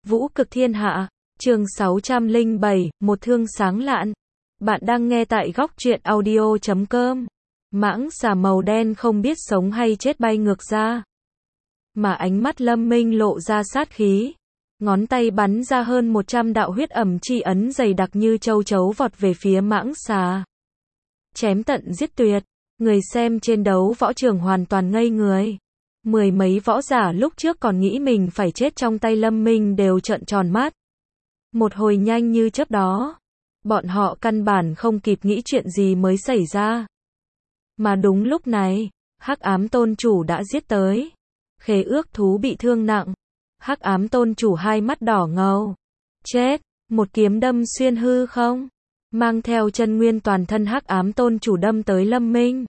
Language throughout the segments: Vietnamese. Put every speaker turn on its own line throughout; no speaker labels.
Vũ cực thiên hạ, chương 607, một thương sáng lạn. Bạn đang nghe tại góc truyện audio.com. Mãng xà màu đen không biết sống hay chết bay ngược ra. Mà ánh mắt Lâm Minh lộ ra sát khí. Ngón tay bắn ra hơn 100 đạo huyết ẩm chi ấn dày đặc như châu chấu vọt về phía mãng xà. Chém tận giết tuyệt. Người xem trên đấu võ trường hoàn toàn ngây người. Mười mấy võ giả lúc trước còn nghĩ mình phải chết trong tay Lâm Minh đều trợn tròn mắt. Một hồi nhanh như chớp đó. Bọn họ căn bản không kịp nghĩ chuyện gì mới xảy ra. Mà đúng lúc này, Hắc Ám Tôn Chủ đã giết tới. Khế ước thú bị thương nặng. Hắc Ám Tôn Chủ hai mắt đỏ ngầu. Chết, một kiếm đâm xuyên hư không? Mang theo chân nguyên toàn thân Hắc Ám Tôn Chủ đâm tới Lâm Minh.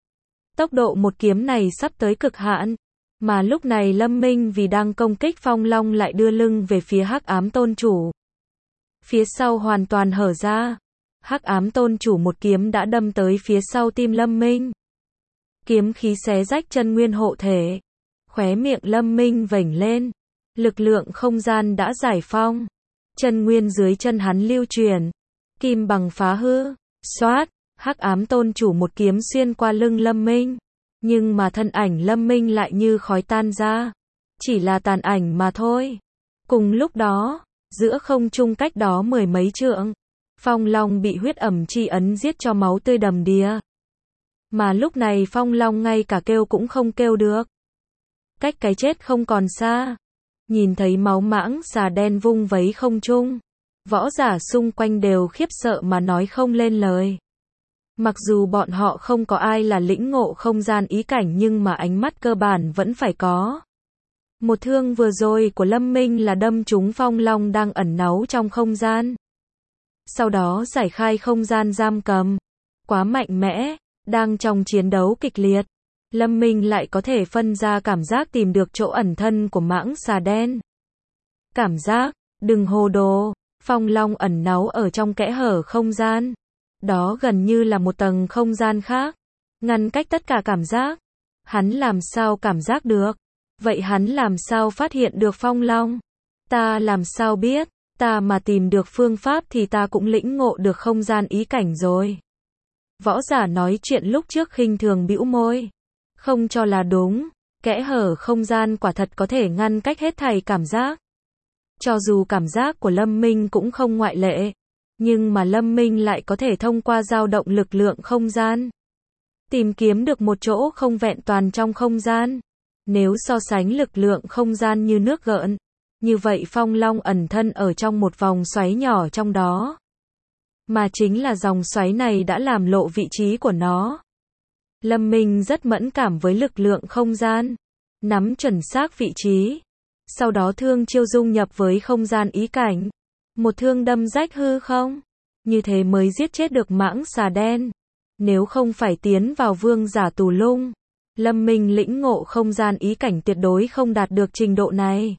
Tốc độ một kiếm này sắp tới cực hạn. Mà lúc này Lâm Minh vì đang công kích Phong Long lại đưa lưng về phía Hắc Ám Tôn Chủ. Phía sau hoàn toàn hở ra. Hắc Ám Tôn Chủ một kiếm đã đâm tới phía sau tim Lâm Minh. Kiếm khí xé rách chân nguyên hộ thể. Khóe miệng Lâm Minh vểnh lên. Lực lượng không gian đã giải phong. Chân nguyên dưới chân hắn lưu truyền. Kim bằng phá hư. Xoát. Hắc Ám Tôn Chủ một kiếm xuyên qua lưng Lâm Minh. Nhưng mà thân ảnh Lâm Minh lại như khói tan ra. Chỉ là tàn ảnh mà thôi. Cùng lúc đó, giữa không trung cách đó mười mấy trượng, Phong Long bị huyết ẩm chi ấn giết cho máu tươi đầm đìa. Mà lúc này Phong Long ngay cả kêu cũng không kêu được. Cách cái chết không còn xa. Nhìn thấy máu mãng xà đen vung vấy không trung. Võ giả xung quanh đều khiếp sợ mà nói không lên lời. Mặc dù bọn họ không có ai là lĩnh ngộ không gian ý cảnh nhưng mà ánh mắt cơ bản vẫn phải có. Một thương vừa rồi của Lâm Minh là đâm trúng Phong Long đang ẩn náu trong không gian. Sau đó giải khai không gian giam cầm. Quá mạnh mẽ, đang trong chiến đấu kịch liệt. Lâm Minh lại có thể phân ra cảm giác tìm được chỗ ẩn thân của mãng xà đen. Cảm giác, đừng hồ đồ, Phong Long ẩn náu ở trong kẽ hở không gian. Đó gần như là một tầng không gian khác, ngăn cách tất cả cảm giác. Hắn làm sao cảm giác được? Vậy hắn làm sao phát hiện được Phong Long? Ta làm sao biết? Ta mà tìm được phương pháp thì ta cũng lĩnh ngộ được không gian ý cảnh rồi. Võ giả nói chuyện lúc trước khinh thường bĩu môi. Không cho là đúng, kẽ hở không gian quả thật có thể ngăn cách hết thảy cảm giác. Cho dù cảm giác của Lâm Minh cũng không ngoại lệ. Nhưng mà Lâm Minh lại có thể thông qua dao động lực lượng không gian. Tìm kiếm được một chỗ không vẹn toàn trong không gian. Nếu so sánh lực lượng không gian như nước gợn. Như vậy Phong Long ẩn thân ở trong một vòng xoáy nhỏ trong đó. Mà chính là dòng xoáy này đã làm lộ vị trí của nó. Lâm Minh rất mẫn cảm với lực lượng không gian. Nắm chuẩn xác vị trí. Sau đó thương chiêu dung nhập với không gian ý cảnh. Một thương đâm rách hư không? Như thế mới giết chết được mãng xà đen. Nếu không phải tiến vào vương giả tù lung, Lâm Minh lĩnh ngộ không gian ý cảnh tuyệt đối không đạt được trình độ này.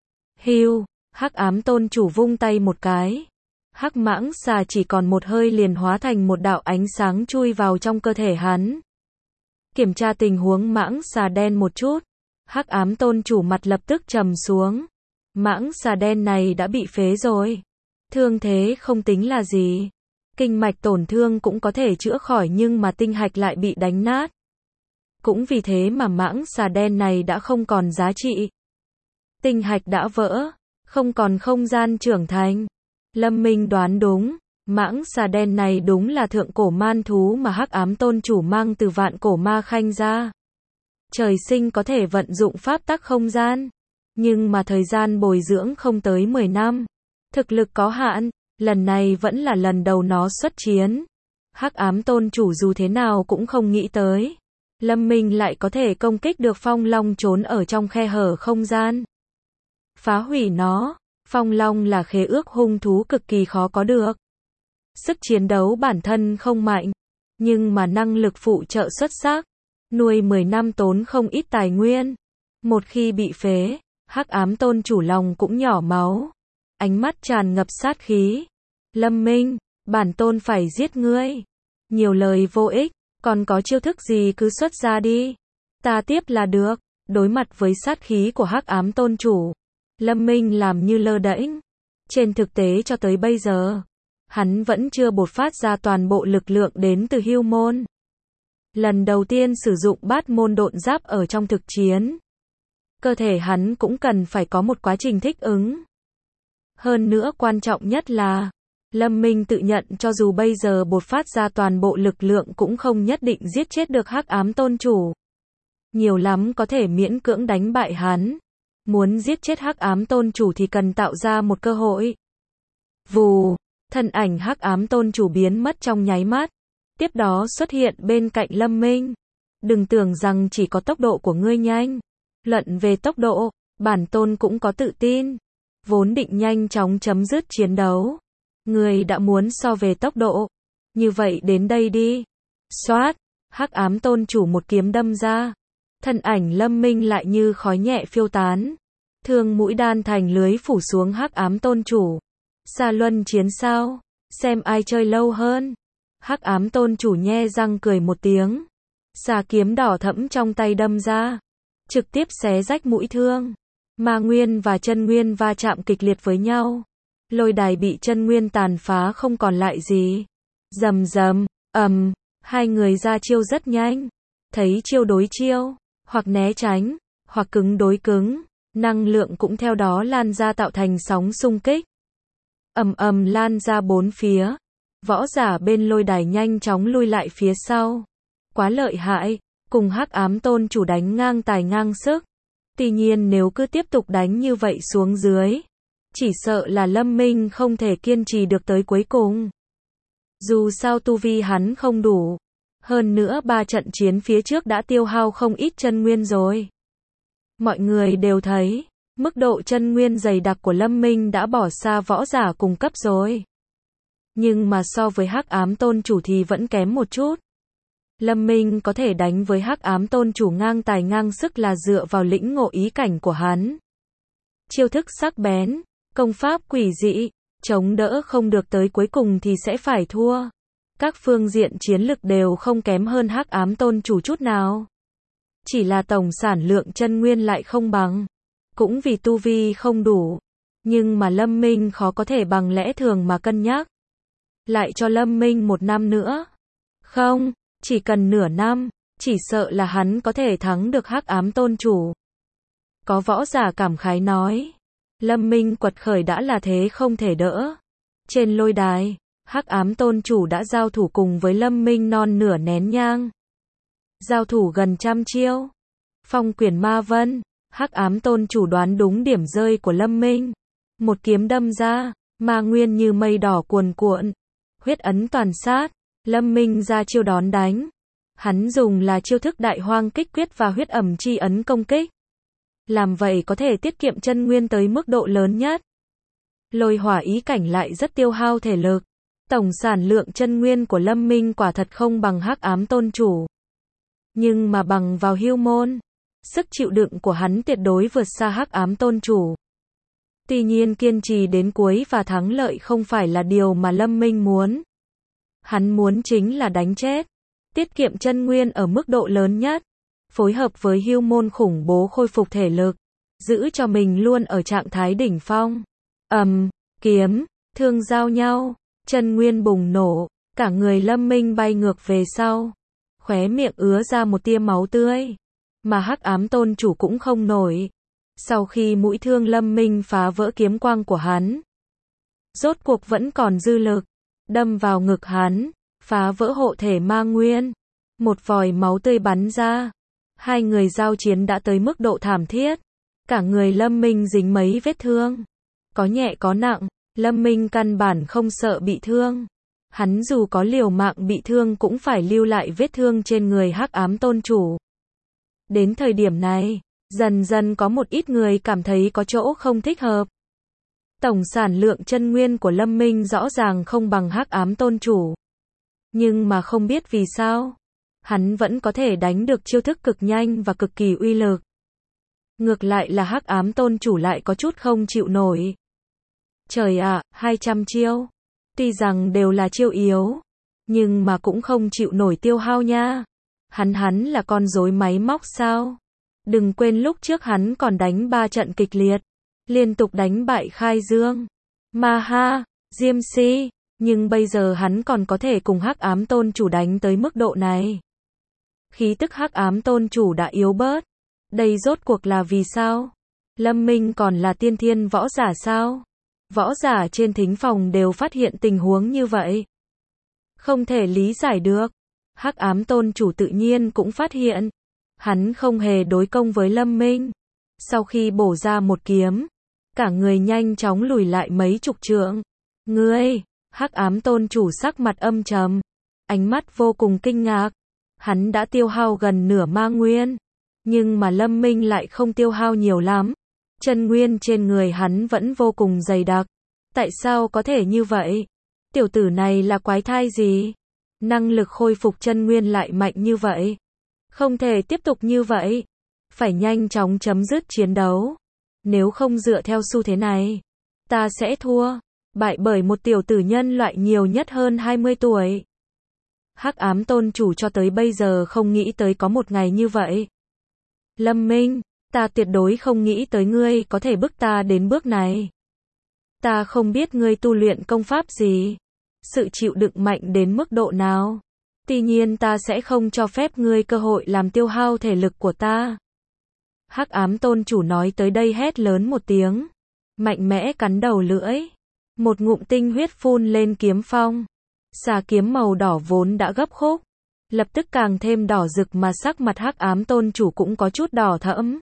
Hưu, Hắc Ám Tôn Chủ vung tay một cái. Hắc mãng xà chỉ còn một hơi liền hóa thành một đạo ánh sáng chui vào trong cơ thể hắn. Kiểm tra tình huống mãng xà đen một chút. Hắc Ám Tôn Chủ mặt lập tức trầm xuống. Mãng xà đen này đã bị phế rồi. Thương thế không tính là gì. Kinh mạch tổn thương cũng có thể chữa khỏi nhưng mà tinh hạch lại bị đánh nát. Cũng vì thế mà mãng xà đen này đã không còn giá trị. Tinh hạch đã vỡ, không còn không gian trưởng thành. Lâm Minh đoán đúng, mãng xà đen này đúng là thượng cổ man thú mà Hắc Ám Tôn Chủ mang từ vạn cổ ma khanh ra. Trời sinh có thể vận dụng pháp tắc không gian. Nhưng mà thời gian bồi dưỡng không tới 10 năm. Thực lực có hạn, lần này vẫn là lần đầu nó xuất chiến. Hắc Ám Tôn Chủ dù thế nào cũng không nghĩ tới. Lâm Minh lại có thể công kích được Phong Long trốn ở trong khe hở không gian. Phá hủy nó, Phong Long là khế ước hung thú cực kỳ khó có được. Sức chiến đấu bản thân không mạnh, nhưng mà năng lực phụ trợ xuất sắc. Nuôi 10 năm tốn không ít tài nguyên. Một khi bị phế, Hắc Ám Tôn Chủ lòng cũng nhỏ máu. Ánh mắt tràn ngập sát khí. Lâm Minh, bản tôn phải giết ngươi. Nhiều lời vô ích, còn có chiêu thức gì cứ xuất ra đi. Ta tiếp là được. Đối mặt với sát khí của Hắc Ám Tôn Chủ, Lâm Minh làm như lơ đễnh. Trên thực tế cho tới bây giờ, hắn vẫn chưa bộc phát ra toàn bộ lực lượng đến từ hưu môn. Lần đầu tiên sử dụng bát môn độn giáp ở trong thực chiến. Cơ thể hắn cũng cần phải có một quá trình thích ứng. Hơn nữa quan trọng nhất là, Lâm Minh tự nhận cho dù bây giờ bộc phát ra toàn bộ lực lượng cũng không nhất định giết chết được Hắc Ám Tôn Chủ. Nhiều lắm có thể miễn cưỡng đánh bại hắn. Muốn giết chết Hắc Ám Tôn Chủ thì cần tạo ra một cơ hội. Vù, thân ảnh Hắc Ám Tôn Chủ biến mất trong nháy mắt. Tiếp đó xuất hiện bên cạnh Lâm Minh. Đừng tưởng rằng chỉ có tốc độ của ngươi nhanh. Luận về tốc độ, bản tôn cũng có tự tin. Vốn định nhanh chóng chấm dứt chiến đấu. Ngươi đã muốn so về tốc độ. Như vậy đến đây đi. Xoát, Hắc Ám Tôn Chủ một kiếm đâm ra. Thân ảnh Lâm Minh lại như khói nhẹ phiêu tán. Thương mũi đan thành lưới phủ xuống Hắc Ám Tôn Chủ. Xa luân chiến sao? Xem ai chơi lâu hơn. Hắc Ám Tôn Chủ nhe răng cười một tiếng. Xà kiếm đỏ thẫm trong tay đâm ra. Trực tiếp xé rách mũi thương. Ma nguyên và chân nguyên va chạm kịch liệt với nhau. Lôi đài bị chân nguyên tàn phá không còn lại gì. Rầm rầm, hai người ra chiêu rất nhanh. Thấy chiêu đối chiêu, hoặc né tránh, hoặc cứng đối cứng, năng lượng cũng theo đó lan ra tạo thành sóng xung kích. Lan ra bốn phía. Võ giả bên lôi đài nhanh chóng lui lại phía sau. Quá lợi hại, cùng Hắc Ám Tôn Chủ đánh ngang tài ngang sức. Tuy nhiên nếu cứ tiếp tục đánh như vậy xuống dưới, chỉ sợ là Lâm Minh không thể kiên trì được tới cuối cùng. Dù sao tu vi hắn không đủ. Hơn nữa 3 trận chiến phía trước đã tiêu hao không ít chân nguyên rồi. Mọi người đều thấy, mức độ chân nguyên dày đặc của Lâm Minh đã bỏ xa võ giả cùng cấp rồi. Nhưng mà so với Hắc Ám Tôn Chủ thì vẫn kém một chút. Lâm Minh có thể đánh với Hắc Ám Tôn Chủ ngang tài ngang sức là dựa vào lĩnh ngộ ý cảnh của hắn. Chiêu thức sắc bén, công pháp quỷ dị, chống đỡ không được tới cuối cùng thì sẽ phải thua. Các phương diện chiến lực đều không kém hơn Hắc Ám Tôn Chủ chút nào. Chỉ là tổng sản lượng chân nguyên lại không bằng. Cũng vì tu vi không đủ. Nhưng mà Lâm Minh khó có thể bằng lẽ thường mà cân nhắc. Lại cho Lâm Minh 1 năm nữa. Không, chỉ cần nửa năm, chỉ sợ là hắn có thể thắng được Hắc Ám Tôn Chủ. Có võ giả cảm khái nói. Lâm Minh quật khởi đã là thế không thể đỡ. Trên lôi đài, Hắc Ám Tôn Chủ đã giao thủ cùng với Lâm Minh non nửa nén nhang. Giao thủ gần 100 chiêu. Phong quyển ma vân, Hắc Ám Tôn Chủ đoán đúng điểm rơi của Lâm Minh. Một kiếm đâm ra, ma nguyên như mây đỏ cuồn cuộn. Huyết ấn toàn sát, Lâm Minh ra chiêu đón đánh. Hắn dùng là chiêu thức đại hoang kích quyết và huyết ẩm chi ấn công kích. Làm vậy có thể tiết kiệm chân nguyên tới mức độ lớn nhất. Lôi hỏa ý cảnh lại rất tiêu hao thể lực. Tổng sản lượng chân nguyên của Lâm Minh quả thật không bằng Hắc Ám Tôn Chủ. Nhưng mà bằng vào hưu môn, sức chịu đựng của hắn tuyệt đối vượt xa Hắc Ám Tôn Chủ. Tuy nhiên kiên trì đến cuối và thắng lợi không phải là điều mà Lâm Minh muốn. Hắn muốn chính là đánh chết, tiết kiệm chân nguyên ở mức độ lớn nhất, phối hợp với hưu môn khủng bố khôi phục thể lực, giữ cho mình luôn ở trạng thái đỉnh phong. Kiếm, thương giao nhau, chân nguyên bùng nổ, cả người Lâm Minh bay ngược về sau, khóe miệng ứa ra một tia máu tươi, mà Hắc Ám Tôn Chủ cũng không nổi. Sau khi mũi thương Lâm Minh phá vỡ kiếm quang của hắn, rốt cuộc vẫn còn dư lực, đâm vào ngực hắn, phá vỡ hộ thể ma nguyên, một vòi máu tươi bắn ra. Hai người giao chiến đã tới mức độ thảm thiết, cả người Lâm Minh dính mấy vết thương, có nhẹ có nặng. Lâm Minh căn bản không sợ bị thương. Hắn dù có liều mạng bị thương cũng phải lưu lại vết thương trên người Hắc Ám Tôn Chủ. Đến thời điểm này, dần dần có một ít người cảm thấy có chỗ không thích hợp. Tổng sản lượng chân nguyên của Lâm Minh rõ ràng không bằng Hắc Ám Tôn Chủ. Nhưng mà không biết vì sao, hắn vẫn có thể đánh được chiêu thức cực nhanh và cực kỳ uy lực. Ngược lại là Hắc Ám Tôn Chủ lại có chút không chịu nổi. Trời ạ, 200 chiêu. Tuy rằng đều là chiêu yếu, nhưng mà cũng không chịu nổi tiêu hao nha. Hắn là con rối máy móc sao? Đừng quên lúc trước hắn còn đánh 3 trận kịch liệt. liên tục đánh bại Khai Dương, Maha, Diêm Si, nhưng bây giờ hắn còn có thể cùng Hắc Ám Tôn Chủ đánh tới mức độ này. Khí tức Hắc Ám Tôn Chủ đã yếu bớt. Đây rốt cuộc là vì sao? Lâm Minh còn là tiên thiên võ giả sao? Võ giả trên thính phòng đều phát hiện tình huống như vậy. Không thể lý giải được. Hắc Ám Tôn Chủ tự nhiên cũng phát hiện. Hắn không hề đối công với Lâm Minh. Sau khi bổ ra một kiếm, cả người nhanh chóng lùi lại mấy chục trượng. Ngươi, Hắc Ám Tôn Chủ sắc mặt âm trầm, ánh mắt vô cùng kinh ngạc. Hắn đã tiêu hao gần nửa ma nguyên, nhưng mà Lâm Minh lại không tiêu hao nhiều lắm. Chân nguyên trên người hắn vẫn vô cùng dày đặc. Tại sao có thể như vậy? Tiểu tử này là quái thai gì? Năng lực khôi phục chân nguyên lại mạnh như vậy. Không thể tiếp tục như vậy. Phải nhanh chóng chấm dứt chiến đấu. Nếu không dựa theo xu thế này, ta sẽ thua. Bại bởi một tiểu tử nhân loại nhiều nhất hơn 20 tuổi. Hắc Ám Tôn Chủ cho tới bây giờ không nghĩ tới có một ngày như vậy. Lâm Minh, ta tuyệt đối không nghĩ tới ngươi có thể bức ta đến bước này. Ta không biết ngươi tu luyện công pháp gì, sự chịu đựng mạnh đến mức độ nào. Tuy nhiên ta sẽ không cho phép ngươi cơ hội làm tiêu hao thể lực của ta. Hắc Ám Tôn Chủ nói tới đây hét lớn một tiếng, mạnh mẽ cắn đầu lưỡi, một ngụm tinh huyết phun lên kiếm phong. Xà kiếm màu đỏ vốn đã gấp khúc, lập tức càng thêm đỏ rực mà sắc mặt Hắc Ám Tôn Chủ cũng có chút đỏ thẫm.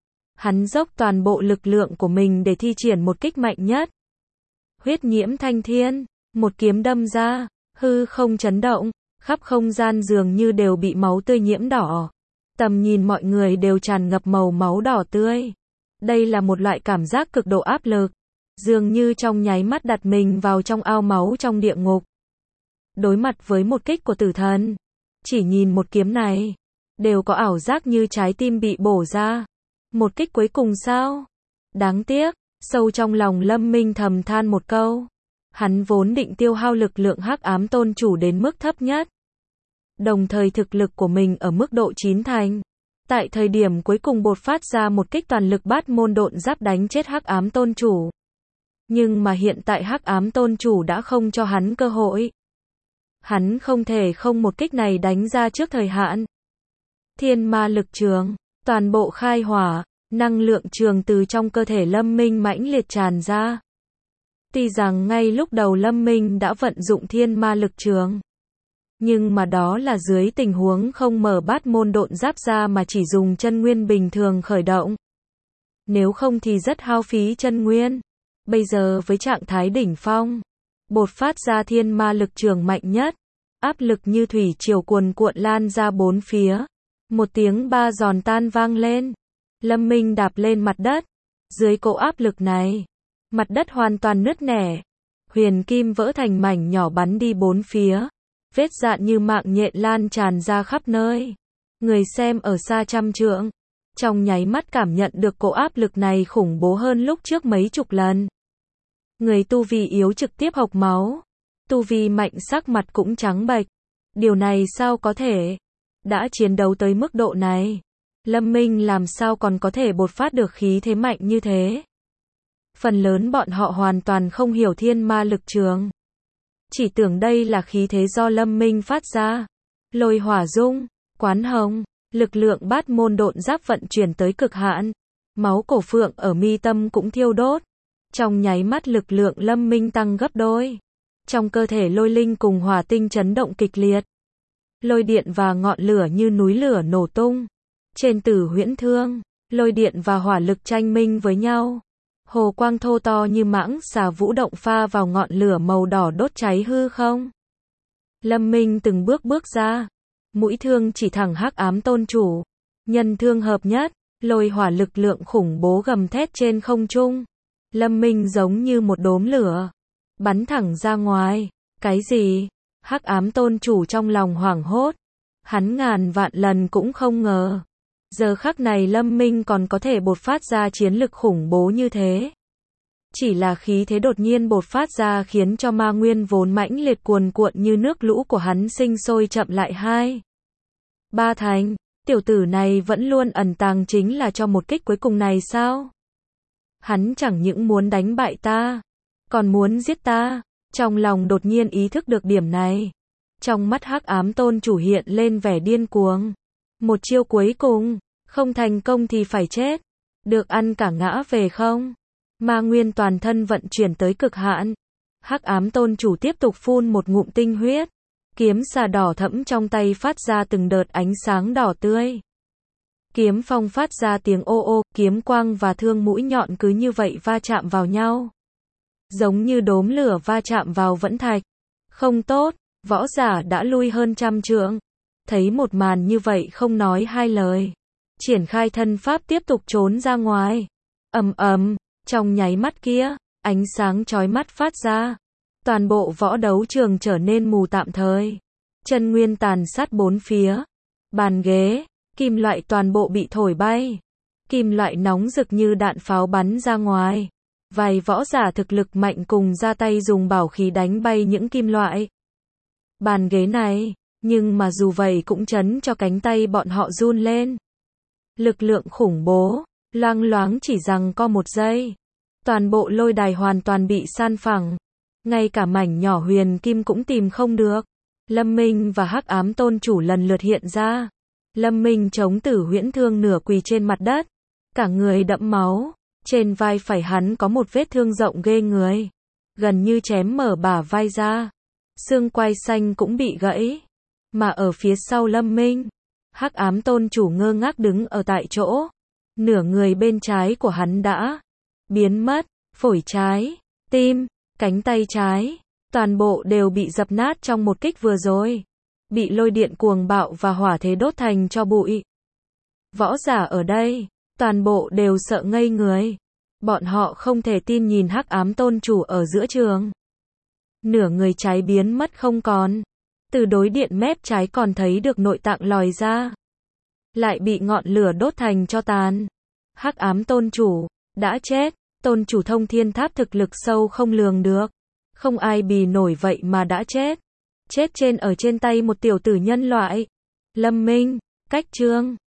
Hắn dốc toàn bộ lực lượng của mình để thi triển một kích mạnh nhất. Huyết nhiễm thanh thiên, một kiếm đâm ra, hư không chấn động, khắp không gian dường như đều bị máu tươi nhiễm đỏ. Tầm nhìn mọi người đều tràn ngập màu máu đỏ tươi. Đây là một loại cảm giác cực độ áp lực, dường như trong nháy mắt đặt mình vào trong ao máu trong địa ngục. Đối mặt với một kích của tử thần, chỉ nhìn một kiếm này, đều có ảo giác như trái tim bị bổ ra. Một kích cuối cùng sao? Đáng tiếc, sâu trong lòng Lâm Minh thầm than một câu. Hắn vốn định tiêu hao lực lượng Hắc Ám Tôn Chủ đến mức thấp nhất. Đồng thời thực lực của mình ở mức độ 9 thành. Tại thời điểm cuối cùng bột phát ra một kích toàn lực Bát Môn Độn Giáp đánh chết Hắc Ám Tôn Chủ. Nhưng mà hiện tại Hắc Ám Tôn Chủ đã không cho hắn cơ hội. Hắn không thể không một kích này đánh ra trước thời hạn. Thiên ma lực trường, toàn bộ khai hỏa, năng lượng trường từ trong cơ thể Lâm Minh mãnh liệt tràn ra. Tuy rằng ngay lúc đầu Lâm Minh đã vận dụng thiên ma lực trường, nhưng mà đó là dưới tình huống không mở Bát Môn Độn Giáp ra mà chỉ dùng chân nguyên bình thường khởi động. Nếu không thì rất hao phí chân nguyên. Bây giờ với trạng thái đỉnh phong, bột phát ra thiên ma lực trường mạnh nhất, áp lực như thủy triều cuồn cuộn lan ra bốn phía. Một tiếng ba giòn tan vang lên. Lâm Minh đạp lên mặt đất. Dưới cỗ áp lực này, mặt đất hoàn toàn nứt nẻ. Huyền kim vỡ thành mảnh nhỏ bắn đi bốn phía. Vết dạn như mạng nhện lan tràn ra khắp nơi. Người xem ở xa trăm trượng, trong nháy mắt cảm nhận được cỗ áp lực này khủng bố hơn lúc trước mấy chục lần. Người tu vi yếu trực tiếp hộc máu. Tu vi mạnh sắc mặt cũng trắng bệch. Điều này sao có thể? Đã chiến đấu tới mức độ này, Lâm Minh làm sao còn có thể bộc phát được khí thế mạnh như thế? Phần lớn bọn họ hoàn toàn không hiểu thiên ma lực trường. Chỉ tưởng đây là khí thế do Lâm Minh phát ra. Lôi hỏa dung, quán hồng, lực lượng Bát Môn Độn Giáp vận chuyển tới cực hạn. Máu cổ phượng ở mi tâm cũng thiêu đốt. Trong nháy mắt lực lượng Lâm Minh tăng gấp đôi. Trong cơ thể lôi linh cùng hỏa tinh chấn động kịch liệt. Lôi điện và ngọn lửa như núi lửa nổ tung. Trên Tử Huyễn Thương, lôi điện và hỏa lực tranh minh với nhau. Hồ quang thô to như mãng xà vũ động pha vào ngọn lửa màu đỏ đốt cháy hư không. Lâm Minh từng bước bước ra, mũi thương chỉ thẳng Hắc Ám Tôn Chủ. Nhân thương hợp nhất, lôi hỏa lực lượng khủng bố gầm thét trên không trung. Lâm Minh giống như một đốm lửa, bắn thẳng ra ngoài. Cái gì? Hắc Ám Tôn Chủ trong lòng hoảng hốt. Hắn ngàn vạn lần cũng không ngờ. Giờ khắc này Lâm Minh còn có thể bột phát ra chiến lực khủng bố như thế. Chỉ là khí thế đột nhiên bột phát ra khiến cho ma nguyên vốn mãnh liệt cuồn cuộn như nước lũ của hắn sinh sôi chậm lại 2-3 thành. Tiểu tử này vẫn luôn ẩn tàng chính là cho một kích cuối cùng này sao? Hắn chẳng những muốn đánh bại ta, còn muốn giết ta. Trong lòng đột nhiên ý thức được điểm này. Trong mắt Hắc Ám Tôn Chủ hiện lên vẻ điên cuồng. Một chiêu cuối cùng, không thành công thì phải chết. Được ăn cả ngã về không? Ma nguyên toàn thân vận chuyển tới cực hạn. Hắc Ám Tôn Chủ tiếp tục phun một ngụm tinh huyết. Kiếm xà đỏ thẫm trong tay phát ra từng đợt ánh sáng đỏ tươi. Kiếm phong phát ra tiếng ô ô, kiếm quang và thương mũi nhọn cứ như vậy va chạm vào nhau. Giống như đốm lửa va chạm vào vẫn thạch. Không tốt, võ giả đã lui hơn 100 trượng. Thấy một màn như vậy không nói hai lời. Triển khai thân pháp tiếp tục trốn ra ngoài. Ầm ầm, trong nháy mắt kia, ánh sáng chói mắt phát ra. Toàn bộ võ đấu trường trở nên mù tạm thời. Chân nguyên tàn sát bốn phía. Bàn ghế, kim loại toàn bộ bị thổi bay. Kim loại nóng rực như đạn pháo bắn ra ngoài. Vài võ giả thực lực mạnh cùng ra tay dùng bảo khí đánh bay những kim loại. Bàn ghế này, nhưng mà dù vậy cũng chấn cho cánh tay bọn họ run lên. Lực lượng khủng bố, loang loáng chỉ rằng có một giây. Toàn bộ lôi đài hoàn toàn bị san phẳng. Ngay cả mảnh nhỏ huyền kim cũng tìm không được. Lâm Minh và Hắc Ám Tôn Chủ lần lượt hiện ra. Lâm Minh chống Tử Huyễn Thương nửa quỳ trên mặt đất. Cả người đẫm máu. Trên vai phải hắn có một vết thương rộng ghê người. Gần như chém mở bả vai ra. Xương quai xanh cũng bị gãy. Mà ở phía sau Lâm Minh, Hắc Ám Tôn Chủ ngơ ngác đứng ở tại chỗ. Nửa người bên trái của hắn đã biến mất. Phổi trái, tim, cánh tay trái, toàn bộ đều bị dập nát trong một kích vừa rồi. Bị lôi điện cuồng bạo và hỏa thế đốt thành tro bụi. Võ giả ở đây, toàn bộ đều sợ ngây người. Bọn họ không thể tin nhìn Hắc Ám Tôn Chủ ở giữa trường. Nửa người trái biến mất không còn. Từ đối điện mép trái còn thấy được nội tạng lòi ra. Lại bị ngọn lửa đốt thành tro tàn. Hắc Ám Tôn Chủ đã chết. Tôn Chủ Thông Thiên Tháp thực lực sâu không lường được. Không ai bì nổi vậy mà đã chết. Chết ở trên tay một tiểu tử nhân loại. Lâm Minh, cách chương